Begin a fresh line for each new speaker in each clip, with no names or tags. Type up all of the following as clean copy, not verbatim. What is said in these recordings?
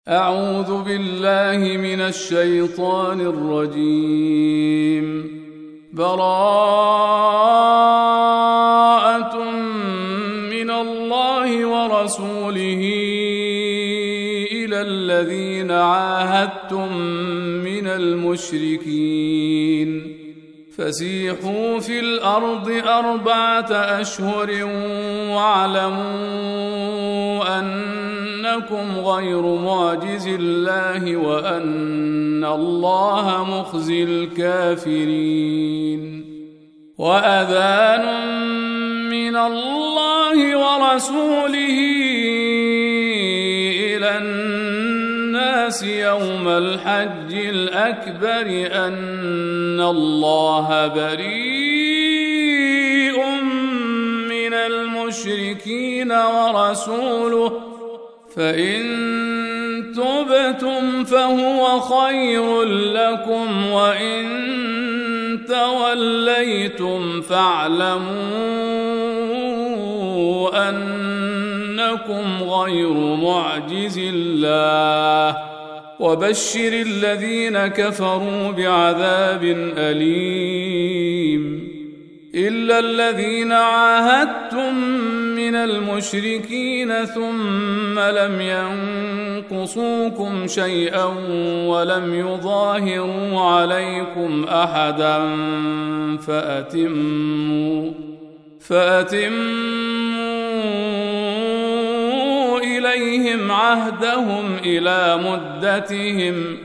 أعوذ بالله من الشيطان الرجيم. براءة من الله ورسوله إلى الذين عاهدتم من المشركين فسيحوا في الأرض 4 أشهر واعلموا أنكم غير معجز الله وأن الله مخزي الكافرين. وأذان من الله ورسوله إلى الناس يوم الحج الأكبر أن الله بريء من المشركين ورسوله فإن تبتم فهو خير لكم وإن توليتم فاعلموا أنكم غير معجز الله وبشر الذين كفروا بعذاب أليم. إلا الذين عاهدتم من المشركين ثم لم ينقصوكم شيئا ولم يظاهروا عليكم أحدا فأتموا إليهم عهدهم إلى مدتهم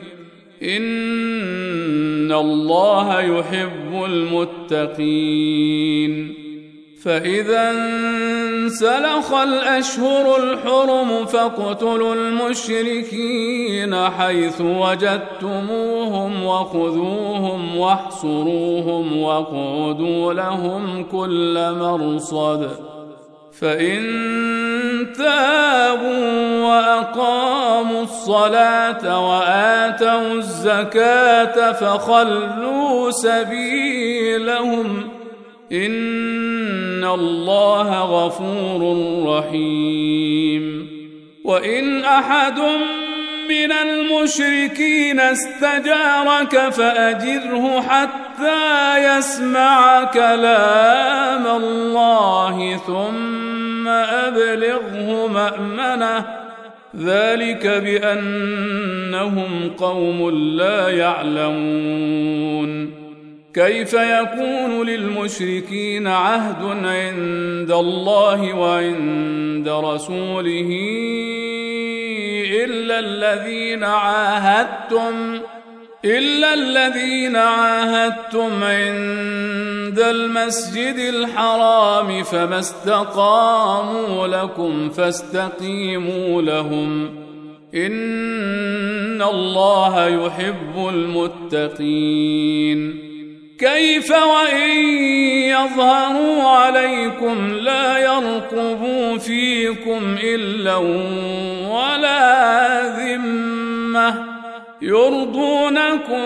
إن الله يحب المتقين. فإذا انسلخ الأشهر الحرم فاقتلوا المشركين حيث وجدتموهم وخذوهم واحصروهم واقعدوا لهم كل مرصد فإن تابوا وأقاموا الصلاة وآتوا الزكاة فخلوا سبيلهم إن الله غفور رحيم. وإن أحد من المشركين استجارك فأجره حتى يسمع كلام الله ثم أبلغه مأمنه ذلك بأنهم قوم لا يعلمون. كيف يكون للمشركين عهد عند الله وعند رسوله إلا الذين عاهدتم عند المسجد الحرام فما استقاموا لكم فاستقيموا لهم إن الله يحب المتقين. كيف وإن يظهروا عليكم لا يرقبوا فيكم إلا ولا ذمة يرضونكم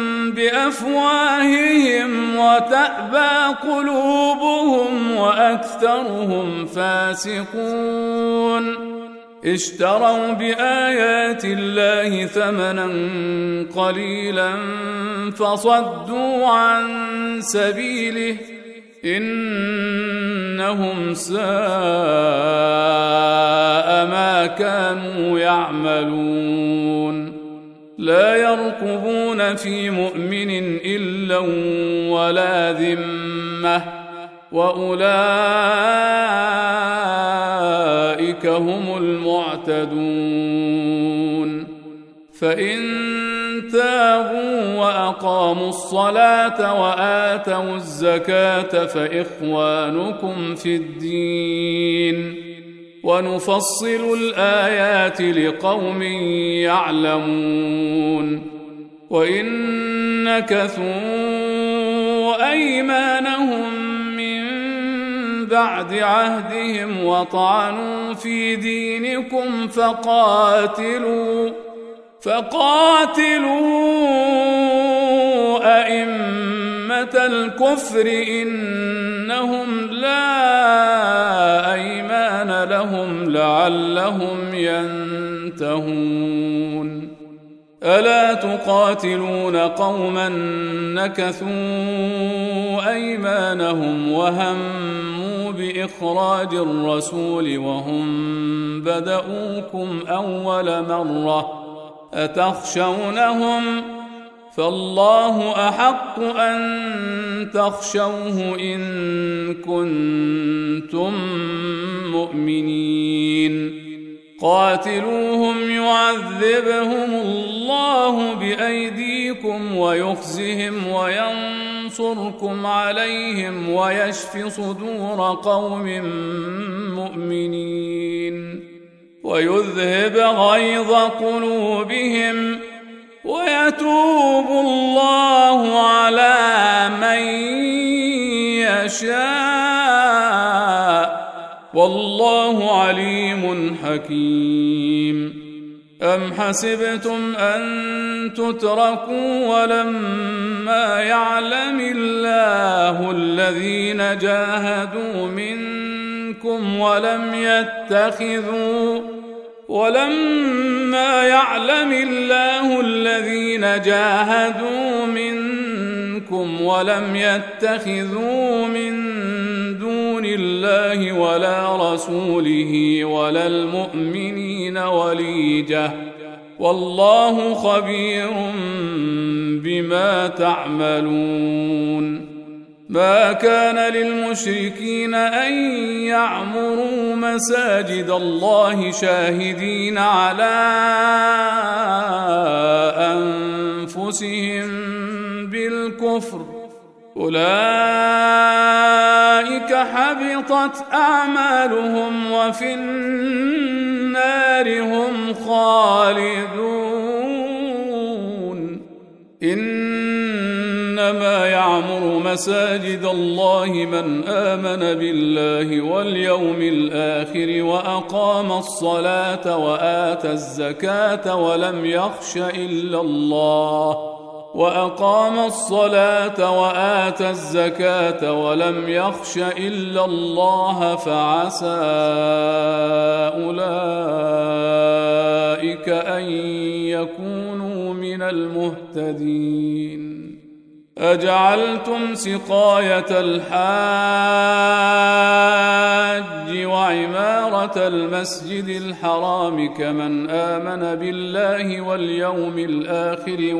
بأفواههم وتأبى قلوبهم وأكثرهم فاسقون. اشتروا بآيات الله ثمنا قليلا فصدوا عن سبيله إنهم ساء ما كانوا يعملون. لا يرقبون في مؤمن إلا ولا ذمة وأولئك هم المعتدون. فإن تابوا وأقاموا الصلاة وآتوا الزكاة فإخوانكم في الدين ونفصل الآيات لقوم يعلمون. وإن نكثوا أيمانهم بعد عهدهم وطعنوا في دينكم فقاتلوا أئمة الكفر إنهم لا أيمان لهم لعلهم ينتهون ألا تقاتلون قوما نكثوا أيمانهم وهموا بإخراج الرسول وهم بدؤوكم أول مرة أتخشونهم فالله أحق أن تخشوه إن كنتم مؤمنين قاتلوهم يعذبهم الله بأيديكم ويخزهم وينصركم عليهم ويشف صدور قوم مؤمنين ويذهب غيظ قلوبهم ويتوب الله على من يشاء والله عليم حكيم أم حسبتم أن تتركوا ولما يعلم الله الذين جاهدوا منكم ولما يعلم الله الذين جاهدوا منكم ولم يتخذوا من دون الله ولا رسوله ولا المؤمنين وليجة والله خبير بما تعملون ما كان للمشركين أن يعمروا مساجد الله شاهدين على أنفسهم بالكفر أولئك حبطت أعمالهم وفي النار هم خالدون إنما يعمر مساجد الله من آمن بالله واليوم الآخر وأقام الصلاة وآتى الزكاة ولم يخش إلا الله فعسى أولئك أن يكونوا من المهتدين أجعلتم سقاية الحاج وعمارة المسجد الحرام كمن آمن بالله واليوم الآخر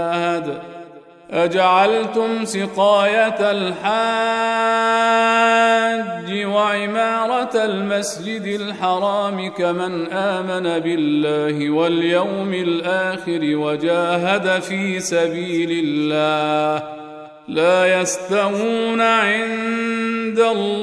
وجاهد في سبيل الله لا يستوون عند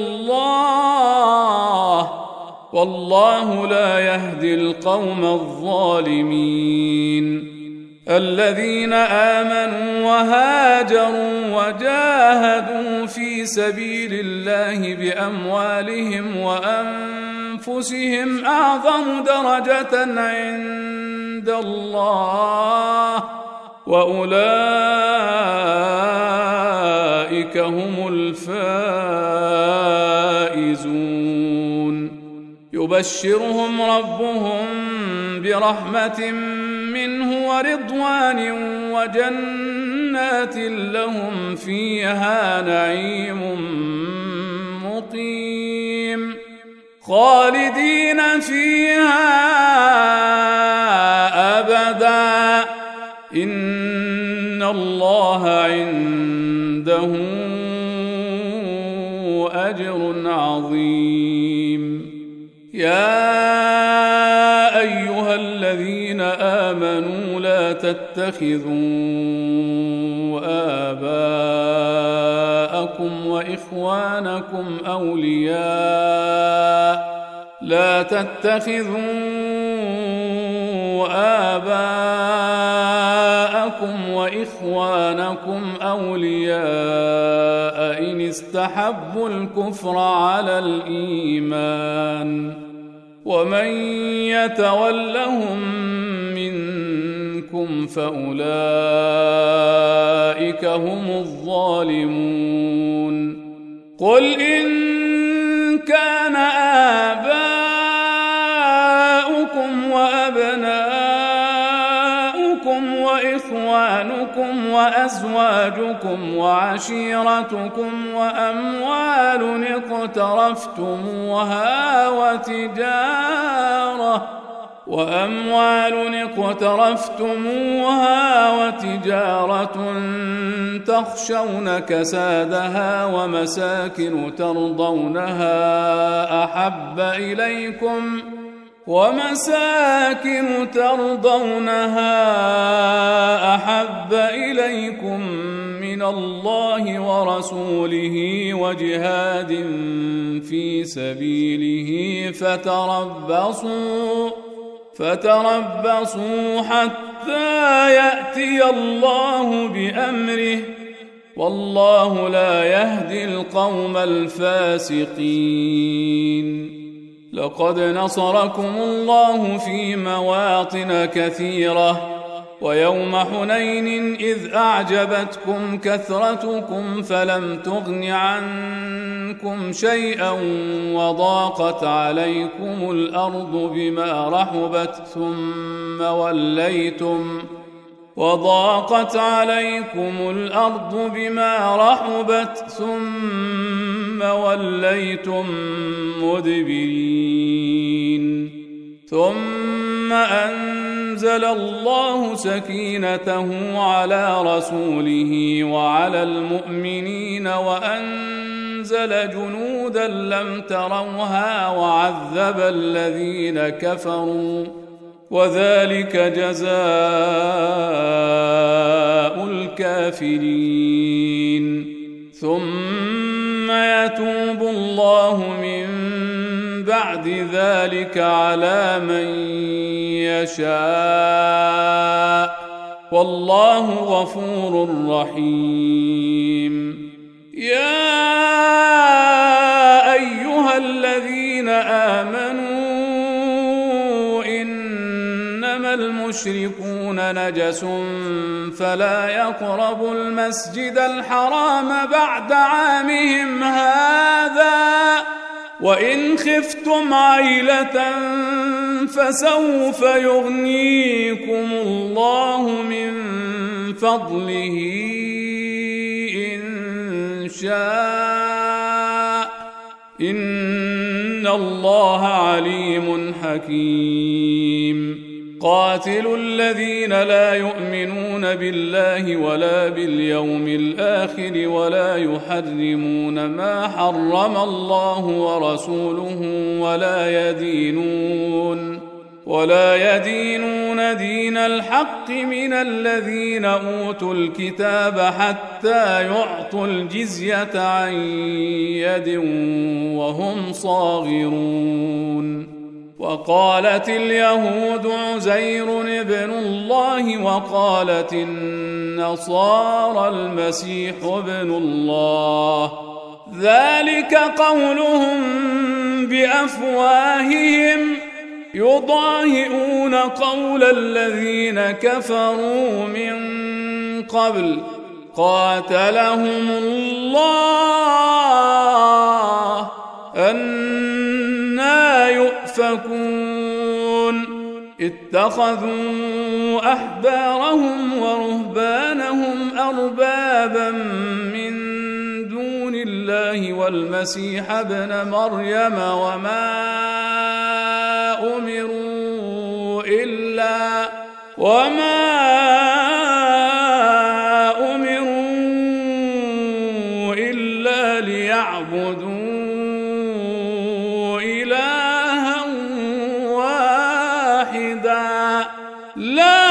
الله والله لا يهدي القوم الظالمين الذين آمنوا وهاجروا وجاهدوا في سبيل الله بأموالهم وأنفسهم أعظم درجة عند الله وأولئك هم الفائزون يبشرهم ربهم برحمة منه ورضوان وجنات لهم فيها نعيم مقيم خالدين فيها أبدا إن الله عنده أجر عظيم يا أيها الذين آمنوا لا تتخذوا آباءكم وإخوانكم أولياء إن استحبوا الكفر على الإيمان ومن يتولهم منكم فأولئك هم الظالمون قل إن كان آباؤكم وأبناؤكم وإخوانكم وأزواجكم وعشيرتكم وأموال اقترفتموها وتجارة تخشون كسادها ومساكن ترضونها أحب إليكم من الله ورسوله وجهاد في سبيله فتربصوا حتى يأتي الله بأمره والله لا يهدي القوم الفاسقين. لقد نصركم الله في مواطن كثيرة ويوم حنين إذ أعجبتكم كثرتكم فلم تغن عنكم شيئا وضاقت عليكم الأرض بما رحبت ثم وليتم مدبرين ثم أنزل الله سكينته على رسوله وعلى المؤمنين وأنزل جنودا لم تروها وعذب الذين كفروا وذلك جزاء الكافرين. ثم يتوب الله من بعد ذلك على من يشاء والله غفور رحيم. يا أيها الذين آمنوا إنما المشركون نجس فلا يقربوا المسجد الحرام بعد عامهم هذا وإن خفتم عيلة فسوف يغنيكم الله من فضله إن شاء إن الله عليم حكيم. قاتلوا الذين لا يؤمنون بالله ولا باليوم الآخر ولا يحرمون ما حرم الله ورسوله ولا يدينون دين الحق من الذين أوتوا الكتاب حتى يعطوا الجزية عن يد وهم صاغرون. وقالت اليهود عزير ابن الله وقالت النصارى المسيح ابن الله ذلك قولهم بأفواههم يضاهئون قول الذين كفروا من قبل قاتلهم الله أنى يؤفكون. اتخذوا أحبارهم ورهبانهم أربابا من دون الله والمسيح ابن مريم وما أمروا إلا ليعبدوا إلها واحدا لا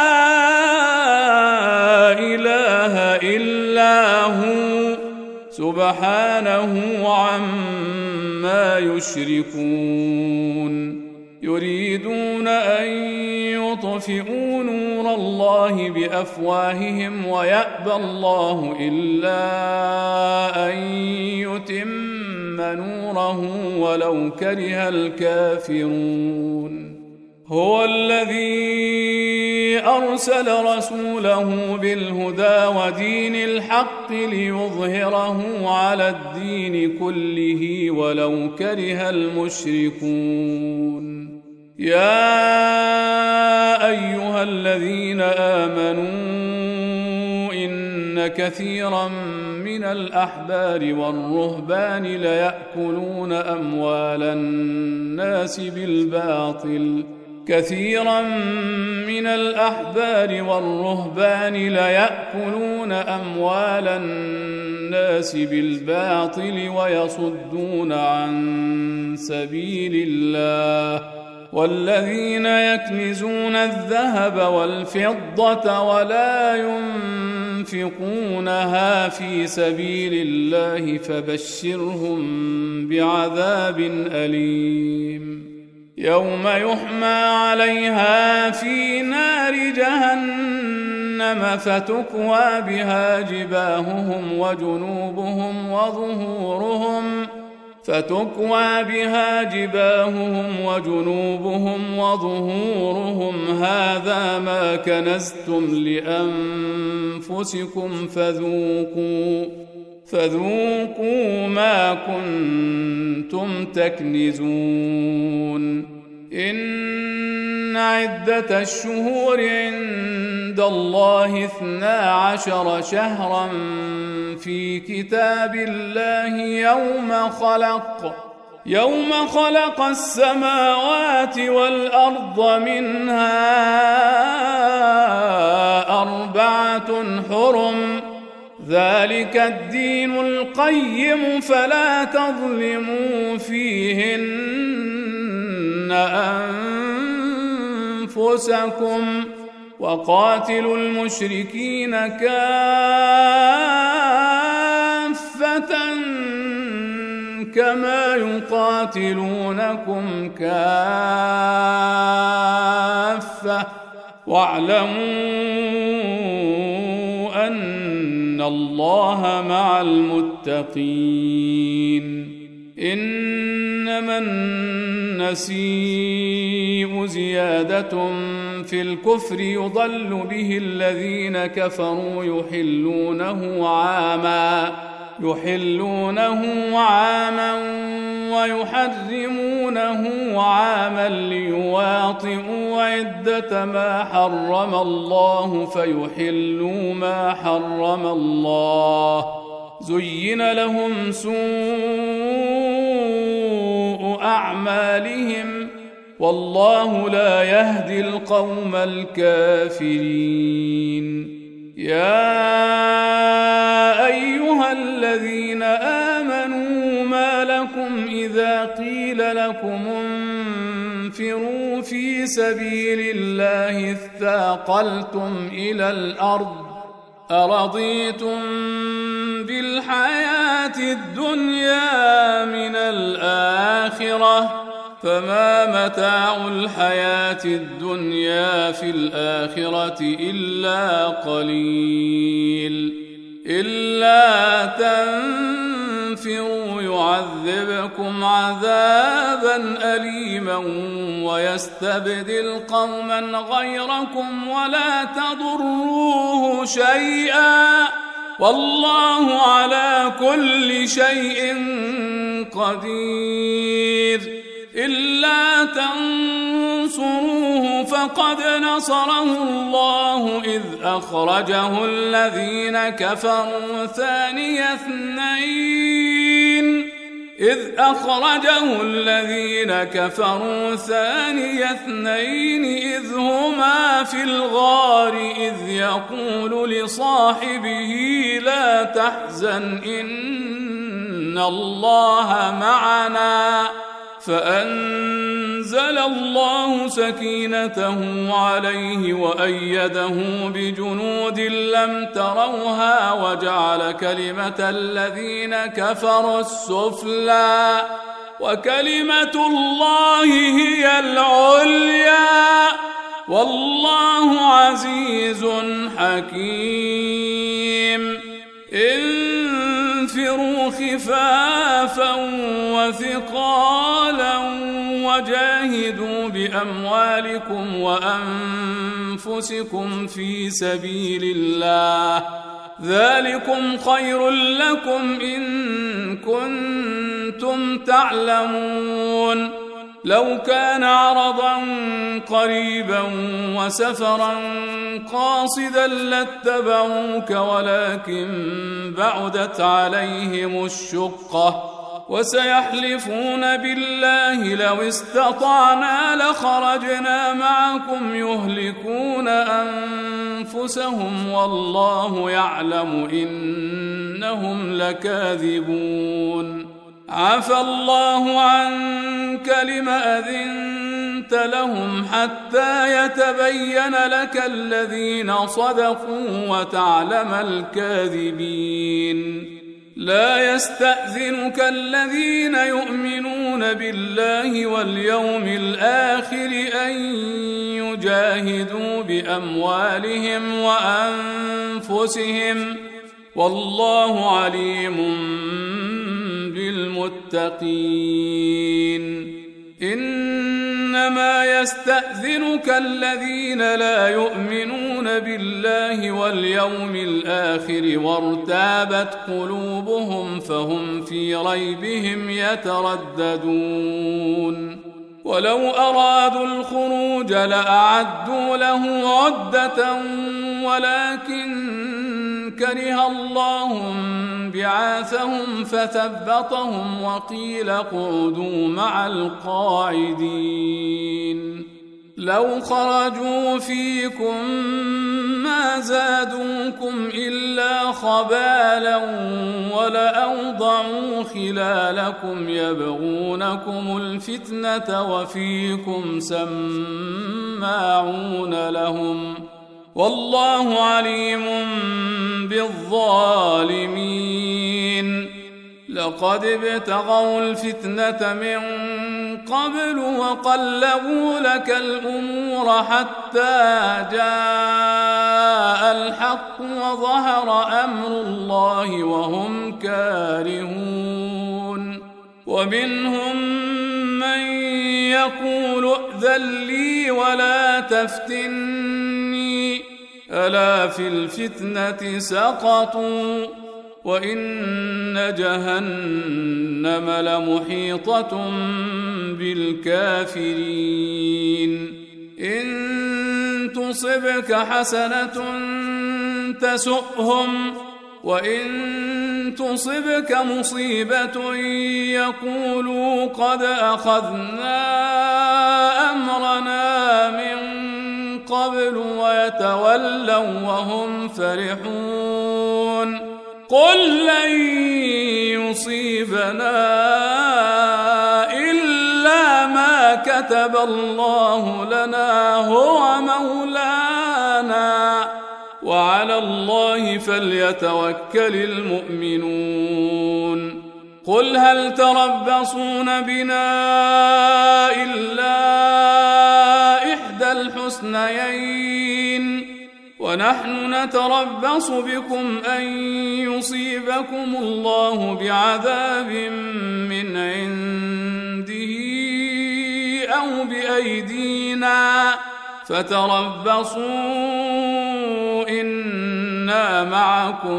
إله إلا هو سبحانه عما يشركون. يريدون أن يطفئوا نور الله بأفواههم ويأبى الله إلا أن يتم نوره ولو كره الكافرون. هو الذي أرسل رسوله بالهدى ودين الحق ليظهره على الدين كله ولو كره المشركون. يا الذين آمنوا إن كثيرا من الأحبار والرهبان ليأكلون أموال الناس بالباطل ويصدون عن سبيل الله والذين يكنزون الذهب والفضة ولا ينفقونها في سبيل الله فبشرهم بعذاب أليم يوم يحمى عليها في نار جهنم فتكوى بها جباههم وجنوبهم وظهورهم هذا ما كنزتم لأنفسكم فذوقوا ما كنتم تكنزون إن عدة الشهور عند الله 12 شهرا في كتاب الله يوم خلق السماوات والأرض منها 4 حرم ذلك الدين القيم فلا تظلموا فيهن أنفسكم وقاتلوا المشركين كافة كما يقاتلونكم كافة واعلموا أن الله مع المتقين إنما النسيء زيادة في الكفر يضل به الذين كفروا يحلونه عاما ويحرمونه عاما ليواطئوا عدة ما حرم الله فيحلوا ما حرم الله زين لهم سوء أعمالهم والله لا يهدي القوم الكافرين يا أيها الذين آمنوا ما لكم إذا قيل لكم انفروا في سبيل الله اثاقلتم إلى الأرض أرضيتم بالحياة الدنيا من الآخرة فما متاع الحياة الدنيا في الآخرة إلا قليل إلا تنفروا يعذبكم عذابا أليما ويستبدل قوما غيركم ولا تضروه شيئا والله على كل شيء قدير إلا تنصروه فقد نصره الله إذ أخرجه الذين كفروا ثاني اثنين إذ هما في الغار إذ يقول لصاحبه لا تحزن إن الله معنا فأنزل الله سكينته عليه وأيده بجنود لم تروها وجعل كلمة الذين كفروا السفلى وكلمة الله هي العليا والله عزيز حكيم انفروا خفافا وثقالا وجاهدوا بأموالكم وأنفسكم في سبيل الله ذلكم خير لكم إن كنتم تعلمون لو كان عرضا قريبا وسفرا قاصدا لاتبعوك ولكن بعدت عليهم الشقة وسيحلفون بالله لو استطعنا لخرجنا معكم يهلكون أنفسهم والله يعلم إنهم لكاذبون عفى الله عنك لم أذنت لهم حتى يتبين لك الذين صدقوا وتعلم الكاذبين لا يستأذنك الذين يؤمنون بالله واليوم الآخر أن يجاهدوا بأموالهم وأنفسهم والله عليم بالمتقين إنما يستأذنك الذين لا يؤمنون بالله واليوم الآخر وارتابت قلوبهم فهم في ريبهم يترددون ولو أرادوا الخروج لأعدوا له عدة ولكن كره الله بعاثهم فثبطهم وقيل اقعدوا مع القاعدين لو خرجوا فيكم ما زادوكم إلا خبالا ولأوضعوا خلالكم يبغونكم الفتنة وفيكم سماعون لهم والله عليم بالظالمين لقد ابتغوا الفتنة من قبل وقلبوا لك الأمور حتى جاء الحق وظهر أمر الله وهم كارهون ومنهم من يقول ائذن لي ولا تفتني ألا في الفتنة سقطوا وإن جهنم لمحيطة بالكافرين إن تصبك حسنة تسؤهم وإن تصبك مصيبة يقولوا قد أخذنا أمرنا من قبل ويتولوا وهم فرحون قل لن يصيبنا إلا ما كتب الله لنا هو مولانا وعلى الله فليتوكل المؤمنون قل هل تربصون بنا إلا إحدى الحسنيين ونحن نتربص بكم أن يصيبكم الله بعذاب من عنده أو بأيدينا فتربصوا إنا معكم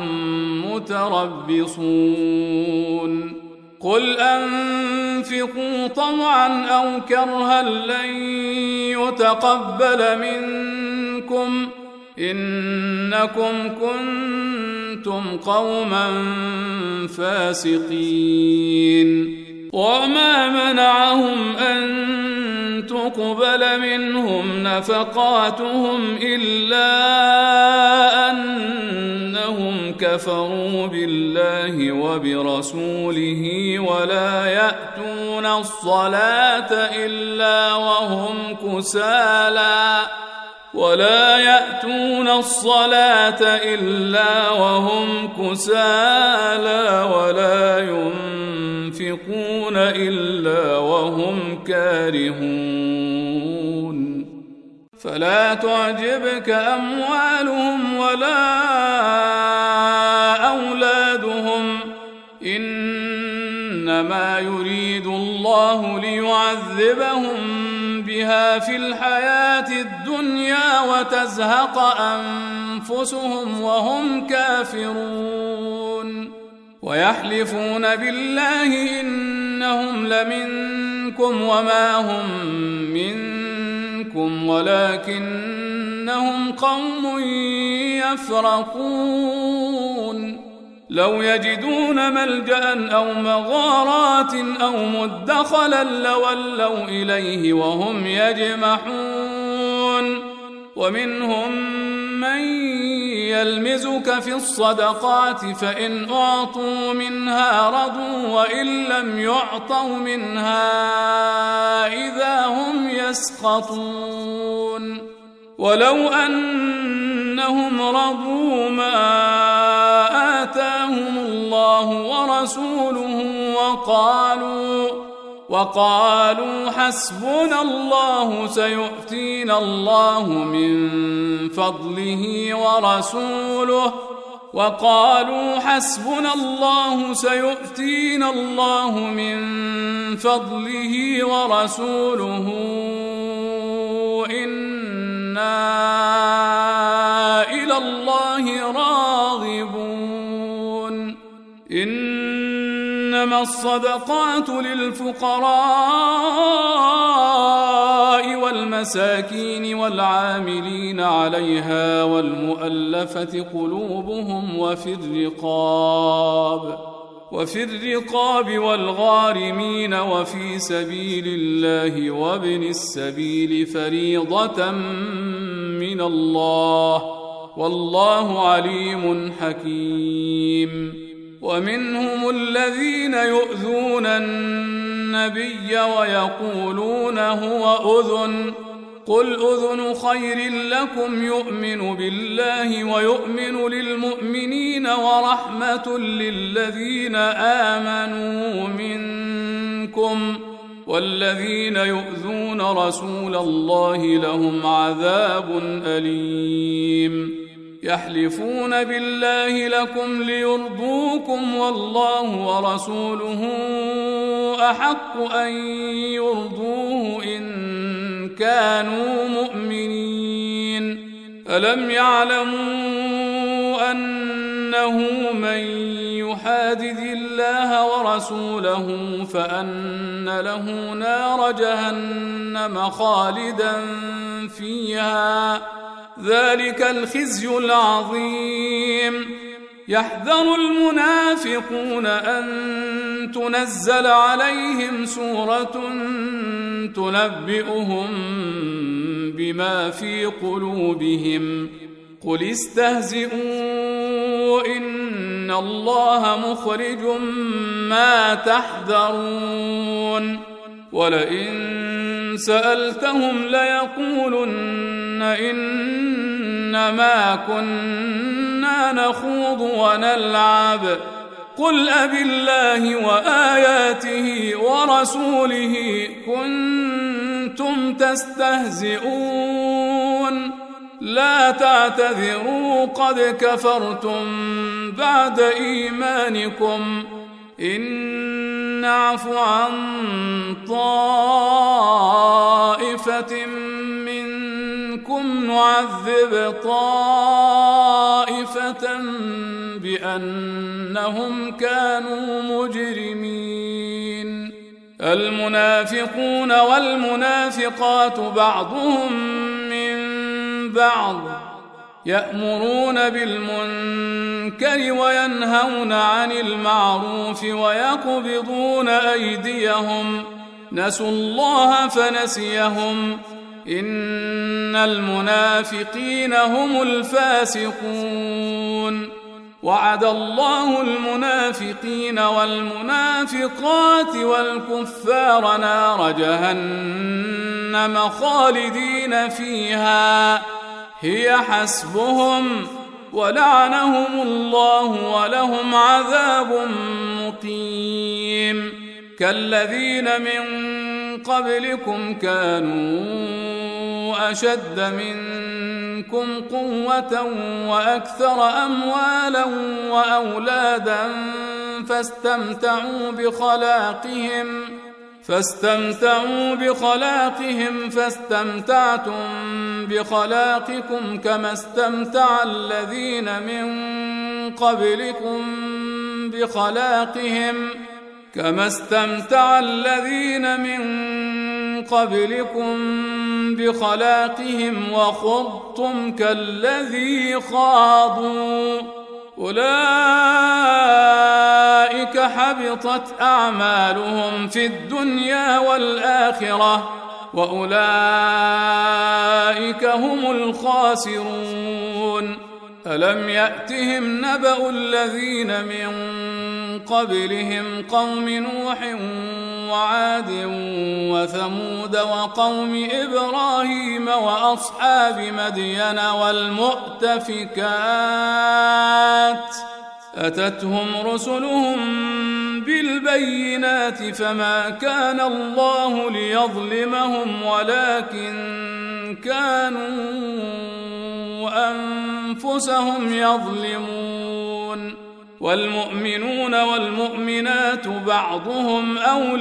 متربصون قل أنفقوا طوعا أو كرها لن يتقبل منكم إنكم كنتم قوما فاسقين وما منعهم أن تقبل منهم نفقاتهم إلا أنهم كفروا بالله وبرسوله ولا يأتون الصلاة إلا وهم كسالى ولا ينفقون إلا وهم كارهون فلا تعجبك أموالهم ولا أولادهم إنما يريد الله ليعذبهم بها في الحياة الدنيا وتزهق أنفسهم وهم كافرون ويحلفون بالله إنهم لمنكم منكم وما هم منكم ولكنهم قوم يفرقون لو يجدون ملجأ أو مغارات أو مدخلا لولوا إليه وهم يجمحون ومنهم من يلمزك في الصدقات فإن أعطوا منها رضوا وإن لم يعطوا منها إذا هم يسخطون ولو أنهم رضوا ما آتاهم الله ورسوله وقالوا حسبنا الله سيؤتينا الله من فضله ورسوله إنا إلى الله راغبون إنما الصدقات للفقراء والمساكين والعاملين عليها والمؤلفة قلوبهم وفي الرقاب والغارمين وفي سبيل الله وابن السبيل فريضة من الله والله عليم حكيم ومنهم الذين يؤذون النبي ويقولون هو أذن قل أذن خير لكم يؤمن بالله ويؤمن للمؤمنين ورحمة للذين آمنوا منكم والذين يؤذون رسول الله لهم عذاب أليم يحلفون بالله لكم ليرضوكم والله ورسوله أحق أن يرضوه إن كانوا مؤمنين ألم يعلموا أنه من يحادد الله ورسوله فأن له نار جهنم خالدا فيها ذلك الخزي العظيم يحذر المنافقون أن تنزل عليهم سورة تنبئهم بما في قلوبهم قل استهزئوا إن الله مخرج ما تحذرون ولئن سألتهم ليقولن إنما كنا نخوض ونلعب قل أبالله وآياته ورسوله كنتم تستهزئون لا تعتذروا قد كفرتم بعد إيمانكم إن نعف عن طائفة منكم نعذب طائفة بأنهم كانوا مجرمين المنافقون والمنافقات بعضهم من بعض يأمرون بالمنكر وينهون عن المعروف ويقبضون أيديهم نسوا الله فنسيهم إن المنافقين هم الفاسقون وعد الله المنافقين والمنافقات والكفار نار جهنم خالدين فيها هي حسبهم ولعنهم الله ولهم عذاب مقيم كالذين من قبلكم كانوا أشد منكم قوة وأكثر أموالا وأولادا فاستمتعوا بخلاقهم فاستمتعتم بخلاقكم كما استمتع الذين من قبلكم كما استمتع الذين من قبلكم بخلاقهم وخضتم كالذي خاضوا أولئك حبطت أعمالهم في الدنيا والآخرة وأولئك هم الخاسرون ألم يأتهم نبأ الذين من قبلهم قوم نوح وعاد وثمود وقوم إبراهيم وأصحاب مدين والمؤتفكات أتتهم رسلهم بالبينات فما كان الله ليظلمهم ولكن كانوا أنفسهم يظلمون والمؤمنون والمؤمنات بعضهم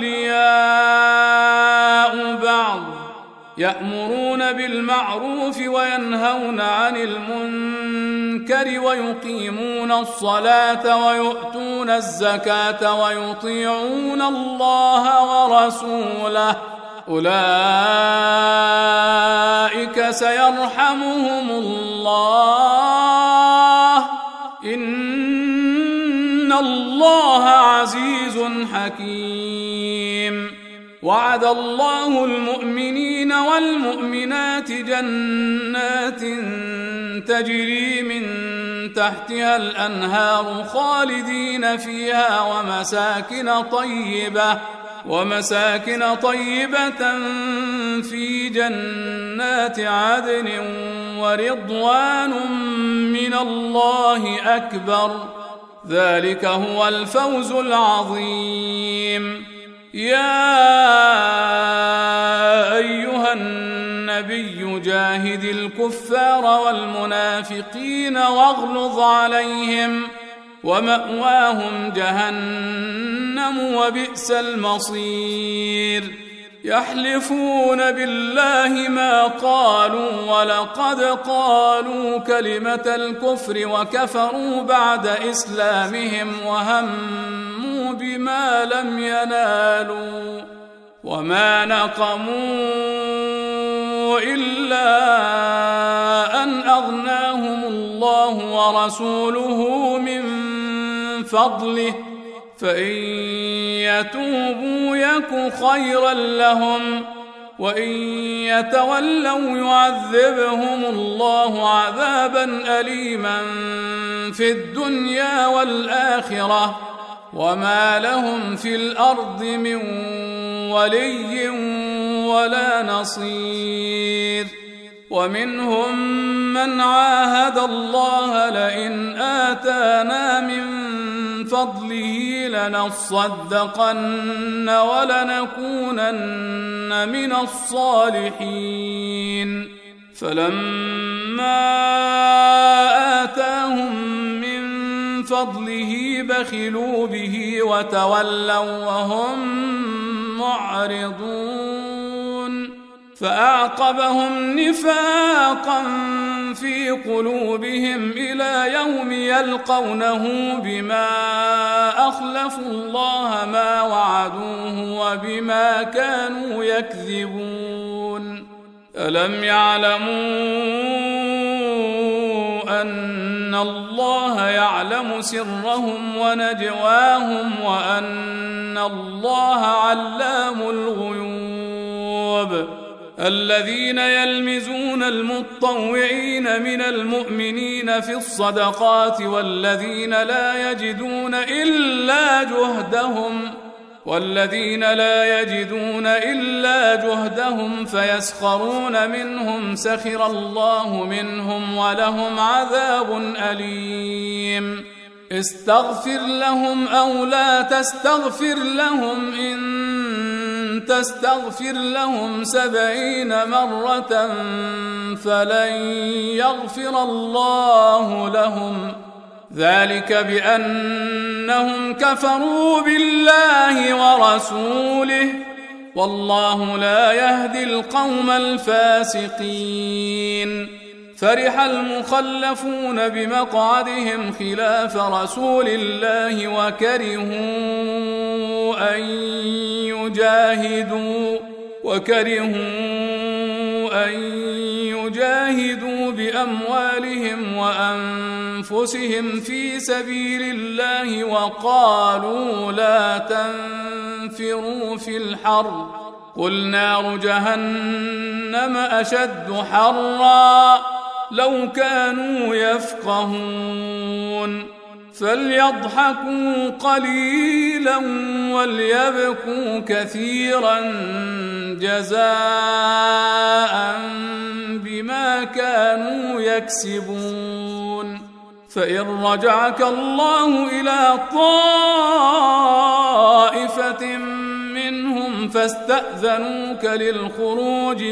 أولياء بعض يأمرون بالمعروف وينهون عن المنكر ويقيمون الصلاة ويؤتون الزكاة ويطيعون الله ورسوله أولئك سيرحمهم الله إن الله عزيز حكيم وعد الله المؤمنين والمؤمنات جنات تجري من تحتها الأنهار خالدين فيها ومساكن طيبة في جنات عدن ورضوان من الله أكبر ذلك هو الفوز العظيم يا أيها النبي جاهد الكفار والمنافقين واغلظ عليهم ومأواهم جهنم وبئس المصير يحلفون بالله ما قالوا ولقد قالوا كلمة الكفر وكفروا بعد إسلامهم وهموا بما لم ينالوا وما نقموا إلا أن أغناهم الله ورسوله من فضله فإن يتوبوا يك خيرا لهم وإن يتولوا يعذبهم الله عذابا أليما في الدنيا والآخرة وما لهم في الأرض من ولي ولا نصير ومنهم من عاهد الله لئن آتانا من فضله لنصدقن ولنكونن من الصالحين فلما آتاهم من فضله بخلوا به وتولوا وهم معرضون فأعقبهم نفاقا في قلوبهم إلى يوم يلقونه بما أخلفوا الله ما وعدوه وبما كانوا يكذبون ألم يعلموا أن الله يعلم سرهم ونجواهم وأن الله علام الغيوب الذين يلمزون المطوعين من المؤمنين في الصدقات والذين لا يجدون إلا جهدهم فيسخرون منهم سخر الله منهم ولهم عذاب أليم استغفر لهم أو لا تستغفر لهم إن تستغفر لهم 70 مرة فلن يغفر الله لهم ذلك بأنهم كفروا بالله ورسوله والله لا يهدي القوم الفاسقين فرح المخلفون بمقعدهم خلاف رسول الله وكرهوا أن يجاهدوا بأموالهم وأنفسهم في سبيل الله وقالوا لا تنفروا في الحر قل نار جهنم أشد حرا لو كانوا يفقهون فليضحكوا قليلا وليبكوا كثيرا جزاء بما كانوا يكسبون فإن رجعك الله إلى طائفة منهم فاستأذنوك للخروج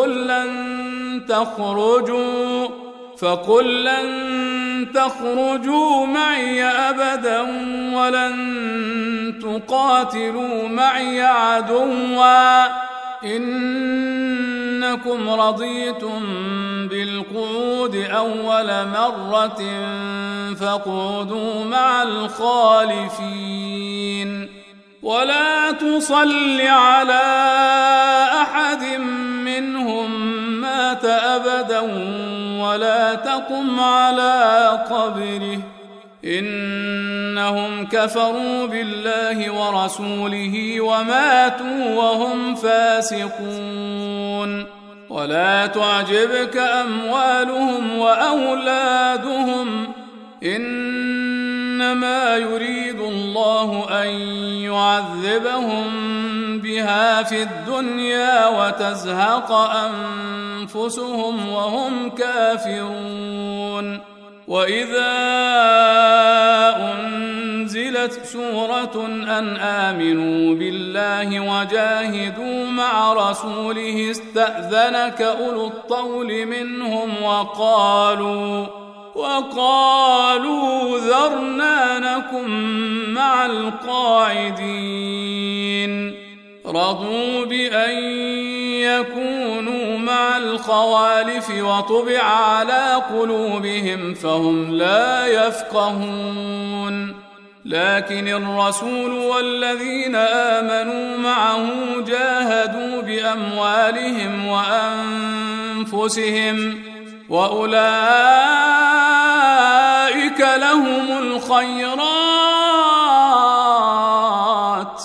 فقل لن تخرجوا معي أبدا ولن تقاتلوا معي عدوا إنكم رضيتم بالقعود أول مرة فاقعدوا مع الخالفين ولا تصل على أحد منهم مات أبدا ولا تقم على قبره إنهم كفروا بالله ورسوله وماتوا وهم فاسقون ولا تعجبك أموالهم وأولادهم إنما يريد الله أن يعذبهم بها في الدنيا وتزهق أنفسهم وهم كافرون وإذا أنزلت سورة أن آمنوا بالله وجاهدوا مع رسوله استأذنك أولو الطول منهم وقالوا ذرنا نكن مع القاعدين رضوا بأن يكونوا مع الخوالف وطبع على قلوبهم فهم لا يفقهون لكن الرسول والذين آمنوا معه جاهدوا بأموالهم وأنفسهم وأولئك لهم الخيرات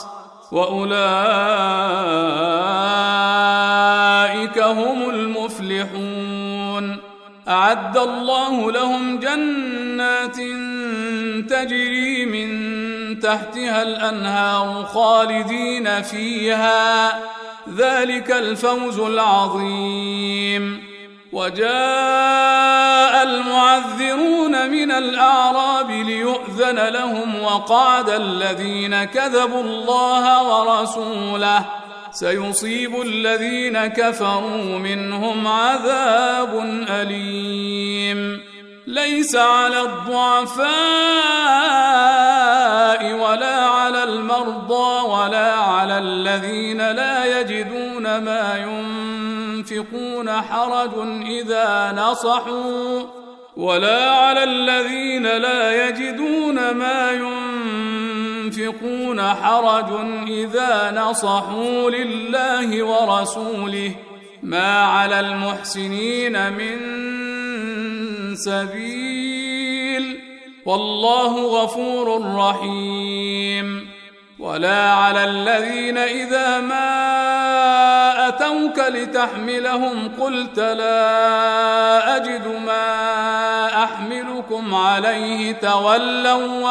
وأولئك هم المفلحون أعد الله لهم جنات تجري من تحتها الأنهار خالدين فيها ذلك الفوز العظيم وجاء المعذرون من الأعراب ليؤذن لهم وقعد الذين كذبوا الله ورسوله سيصيب الذين كفروا منهم عذاب أليم ليس على الضعفاء ولا على المرضى ولا على الذين لا يجدون ما ينفقون حرج إذا نصحوا لله ورسوله ما على المحسنين من سبيل والله غفور رحيم ولا على الذين إذا ما أتوك لتحملهم قلت لا أجد ما أحملكم عليه تولوا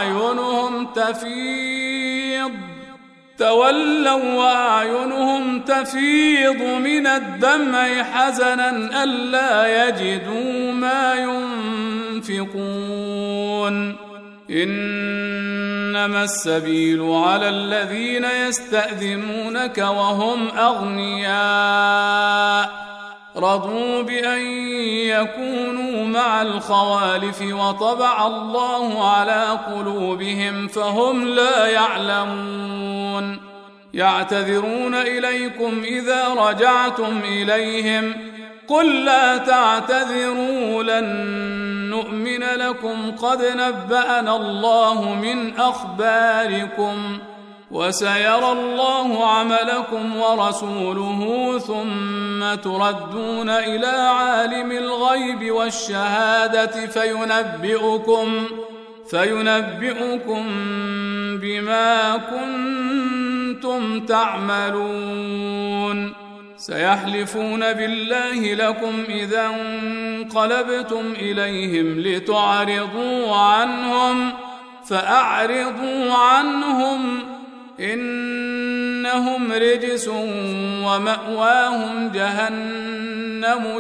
وأعينهم تفيض من الدمع حزنا ألا يجدوا ما ينفقون إنما السبيل على الذين يستأذنونك وهم أغنياء رضوا بأن يكونوا مع الخوالف وطبع الله على قلوبهم فهم لا يعلمون يعتذرون إليكم إذا رجعتم إليهم قل لا تعتذروا لن نؤمن لكم قد نبأنا الله من أخباركم وسيرى الله عملكم ورسوله ثم تردون إلى عالم الغيب والشهادة فينبئكم بما كنتم تعملون سيحلفون بالله لكم إذا انقلبتم إليهم لتعرضوا عنهم فأعرضوا عنهم إنهم رجس ومأواهم جهنم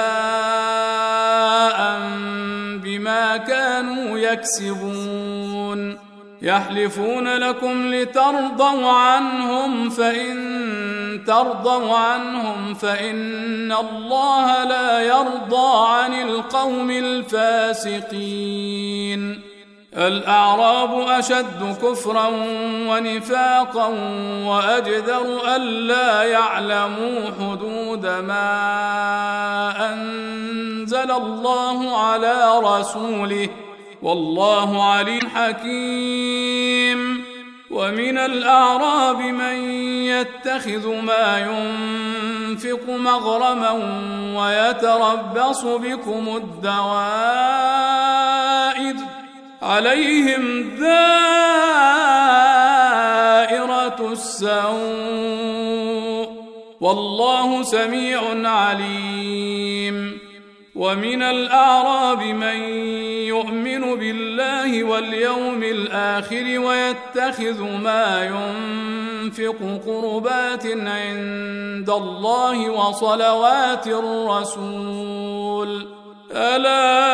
جزاء بما كانوا يكسبون يحلفون لكم لترضوا عنهم فإن ترضوا عنهم فإن الله لا يرضى عن القوم الفاسقين الأعراب أشد كفرا ونفاقا وأجدر ألا يعلموا حدود ما أنزل الله على رسوله والله عليم حكيم ومن الأعراب من يتخذ ما ينفق مغرما ويتربص بكم الدوائر عليهم دائرة السوء والله سميع عليم ومن الأعراب من يؤمن بالله واليوم الآخر ويتخذ ما ينفق قربات عند الله وصلوات الرسول ألا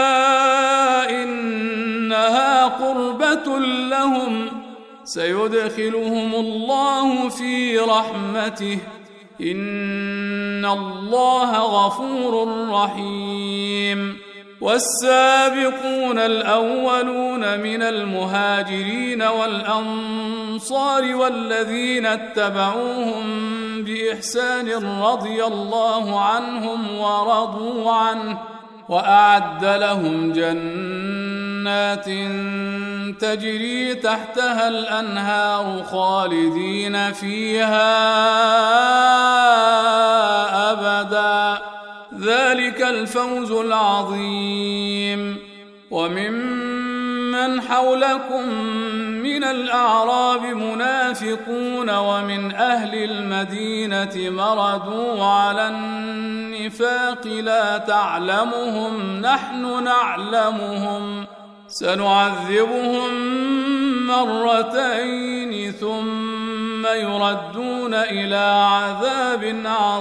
إنها قربة لهم سيدخلهم الله في رحمته إن الله غفور رحيم والسابقون الأولون من المهاجرين والأنصار والذين اتبعوهم بإحسان رضي الله عنهم ورضوا عنه وأعد لهم جنات تجري تحتها الأنهار خالدين فيها أبدا ذلك الفوز العظيم وممن حولكم من الأعراب منافقون ومن أهل المدينة مردوا على النفاق لا تعلمهم نحن نعلمهم سنعذبهم مرتين ثم يردون إلى عذاب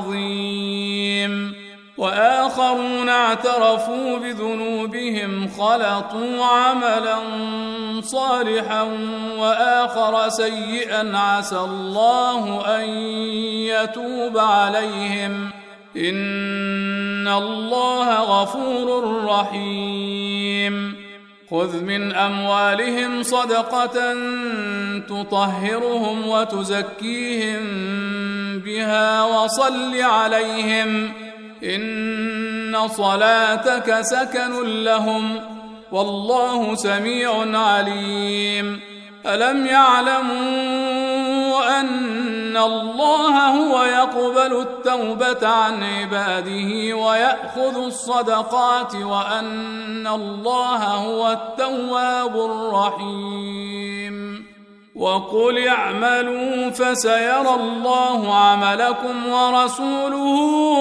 عظيم وآخرون اعترفوا بذنوبهم خلطوا عملا صالحا وآخر سيئا عسى الله أن يتوب عليهم إن الله غفور رحيم خذ من أموالهم صدقة تطهرهم وتزكيهم بها وصل عليهم إن صلاتك سكن لهم والله سميع عليم ألم يعلموا أن الله هو يقبل التوبة عن عباده ويأخذ الصدقات وأن الله هو التواب الرحيم وقل اعملوا فسيرى الله عملكم ورسوله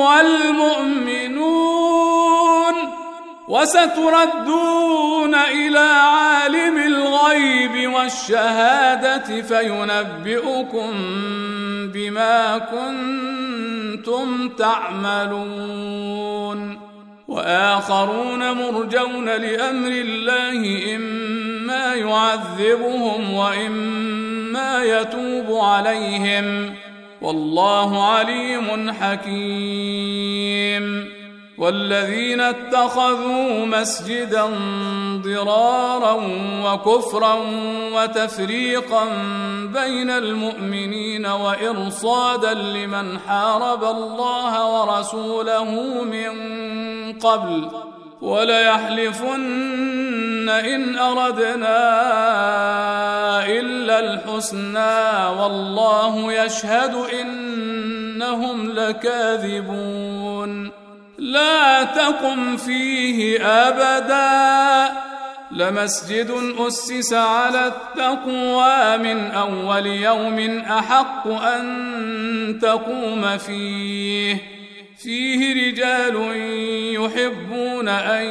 والمؤمنون وستردون إلى عالم الغيب والشهادة فينبئكم بما كنتم تعملون وآخرون مرجون لأمر الله إما يعذبهم وإما يتوب عليهم والله عليم حكيم والذين اتخذوا مسجدا ضرارا وكفرا وتفريقا بين المؤمنين وإرصادا لمن حارب الله ورسوله من قبل وليحلفن إن أردنا إلا الحسنى والله يشهد إنهم لكاذبون لا تقم فيه أبدا لمسجد أسس على التقوى من أول يوم أحق أن تقوم فيه رجال يحبون أن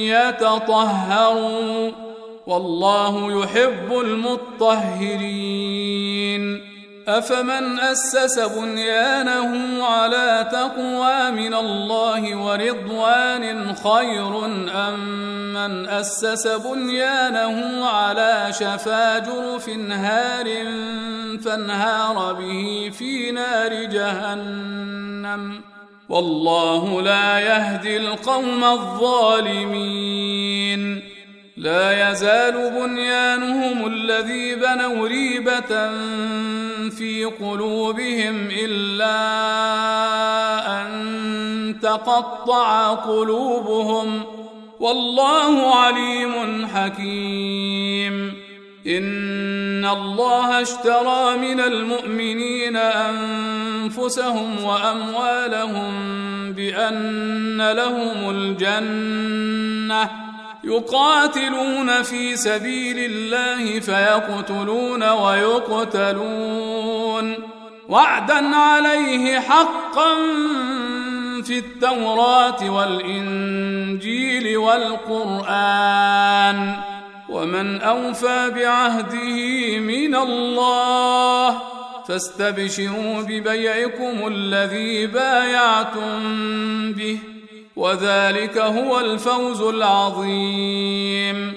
يتطهروا والله يحب المطهرين أفمن أسس بنيانه على تقوى من الله ورضوان خير أم من أسس بنيانه على شفا جرف هار فانهار به في نار جهنم والله لا يهدي القوم الظالمين لا يزال بنيانهم الذي بنوا ريبة في قلوبهم إلا أن تقطع قلوبهم والله عليم حكيم إن الله اشترى من المؤمنين أنفسهم وأموالهم بأن لهم الجنة يقاتلون في سبيل الله فيقتلون ويقتلون وعدا عليه حقا في التوراة والإنجيل والقرآن ومن أوفى بعهده من الله فاستبشروا ببيعكم الذي بايعتم به وذلك هو الفوز العظيم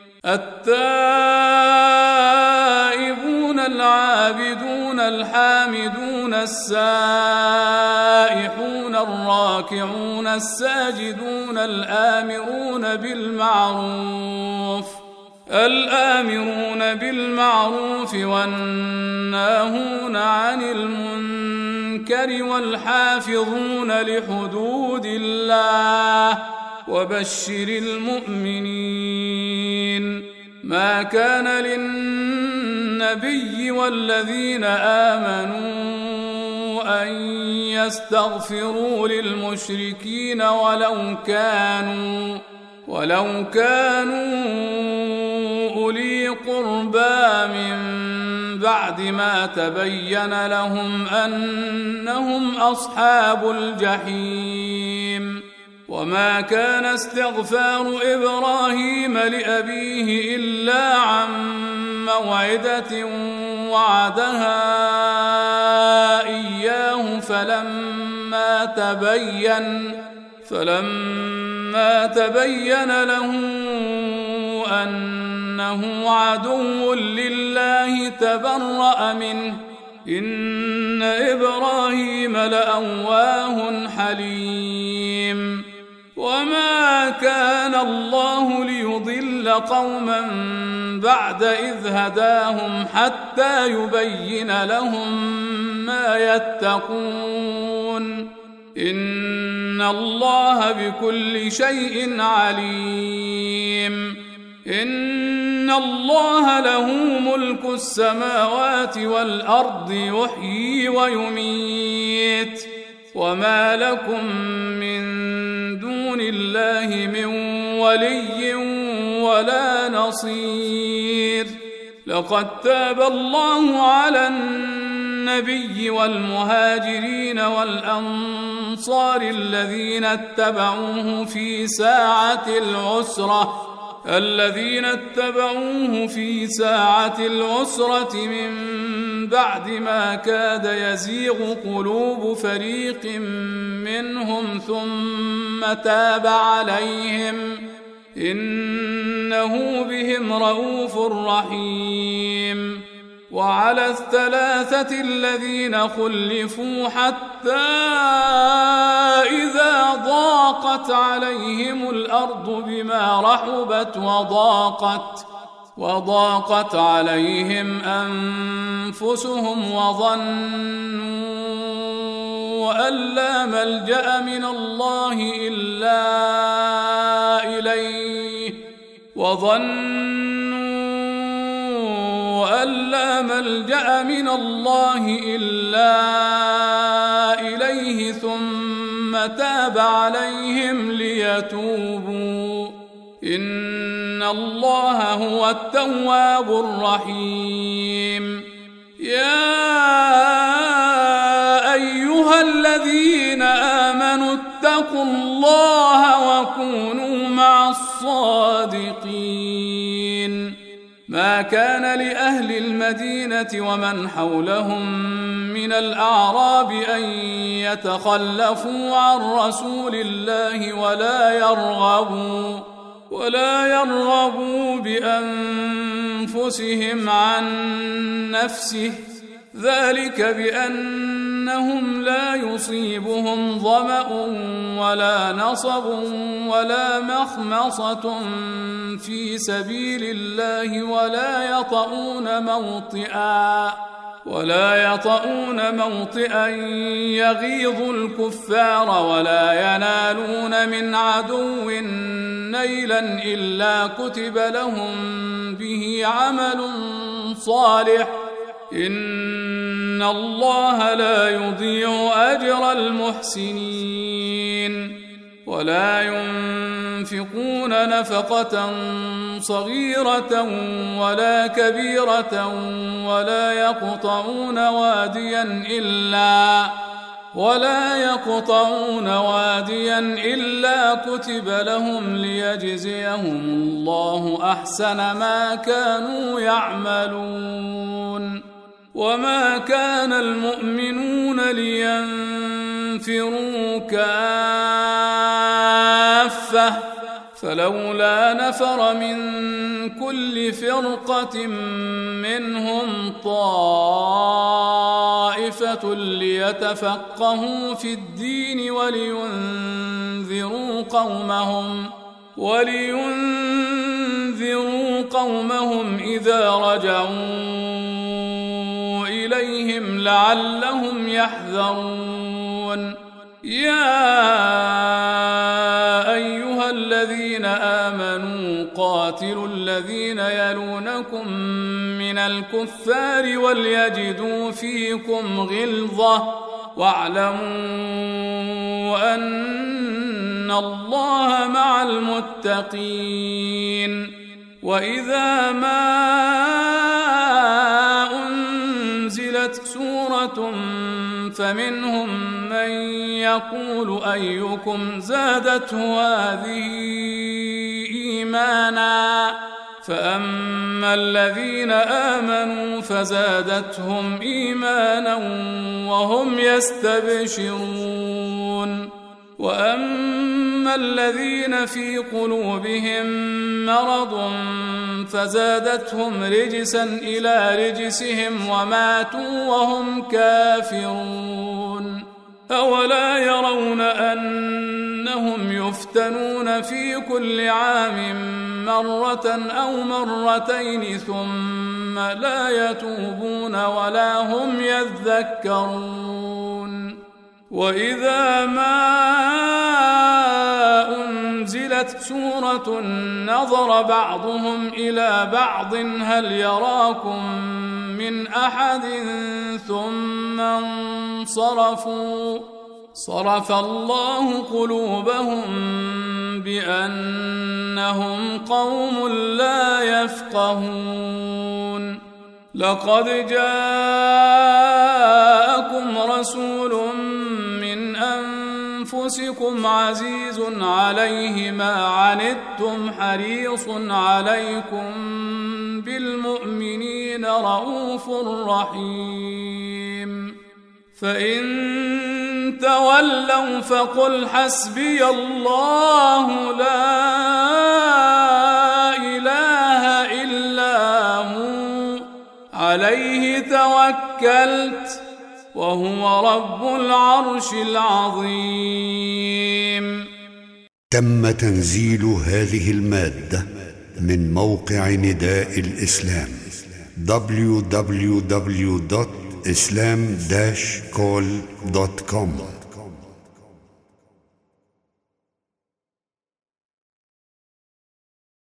التائبون العابدون الحامدون السائحون الراكعون الساجدون الآمرون بالمعروف والناهون عن المنكر والحافظون لحدود الله وبشر المؤمنين ما كان للنبي والذين آمنوا أن يستغفروا للمشركين ولو كانوا أولي قربى من بعد ما تبين لهم أنهم أصحاب الجحيم وما كان استغفار إبراهيم لأبيه إلا عن موعدة وعدها إياه فلما تبين له أنه عدو لله تبرأ منه إن إبراهيم لأواه حليم وما كان الله ليضل قوما بعد إذ هداهم حتى يبين لهم ما يتقون إن الله بكل شيء عليم إن الله له ملك السماوات والأرض يحيي ويميت وما لكم من دون الله من ولي ولا نصير لقد تاب الله على النبي والمهاجرين والأنصار الذين اتبعوه في ساعة العسرة من بعد ما كاد يزيغ قلوب فريق منهم ثم تاب عليهم إنه بهم رؤوف رحيم وعلى الثلاثة الذين خلفوا حتى إذا ضاقت عليهم الأرض بما رحبت وضاقت عليهم أنفسهم وظنوا أن لا ملجأ من الله إلا إليه ثم تاب عليهم ليتوبوا إن الله هو التواب الرحيم. يا أيها الذين آمنوا اتقوا الله وكونوا مع الصادقين. ما كان لأهل المدينة ومن حولهم من الأعراب أن يتخلفوا عن رسول الله ولا يرغبوا بأنفسهم عن نفسه، ذلك بأنهم لا يصيبهم ظمأ ولا نصب ولا مخمصة في سبيل الله ولا يطؤون موطئا يغيظ الكفار ولا ينالون من عدو نيلا إلا كتب لهم به عمل صالح إن الله لا يضيع أجر المحسنين. ولا ينفقون نفقة صغيرة ولا كبيرة ولا يقطعون واديا إلا كتب لهم ليجزيهم الله أحسن ما كانوا يعملون. وما كان المؤمنون لينفروا كافة فلولا نفر من كل فرقة منهم طائفة ليتفقهوا في الدين ولينذروا قومهم إذا رجعوا إليهم لعلهم يحذرون. يا أيها الذين آمنوا قاتلوا الذين يلونكم من الكفار وليجدوا فيكم غلظة واعلموا أن الله مع المتقين. وإذا ما أنزلت سورة فمنهم من يقول أيكم زادته هذه إيمانا فأما الذين آمنوا فزادتهم إيمانا وهم يستبشرون. وأما الذين في قلوبهم مرض فزادتهم رجسا إلى رجسهم وماتوا وهم كافرون. أولا يرون أنهم يفتنون في كل عام مرة أو مرتين ثم لا يتوبون ولا هم يذكرون. وإذا ما أنزلت سورة نظر بعضهم إلى بعض هل يراكم من أحد ثم انصرفوا صرف الله قلوبهم بأنهم قوم لا يفقهون. لقد جاءكم رسول من أنفسكم عزيز عليه ما عنتم حريص عليكم بالمؤمنين رؤوف رحيم. فإن تولوا فقل حسبي الله لا إله إلا هو عليه توكلت وهو رب العرش العظيم.
تم تنزيل هذه المادة من موقع نداء الإسلام www.islam-call.com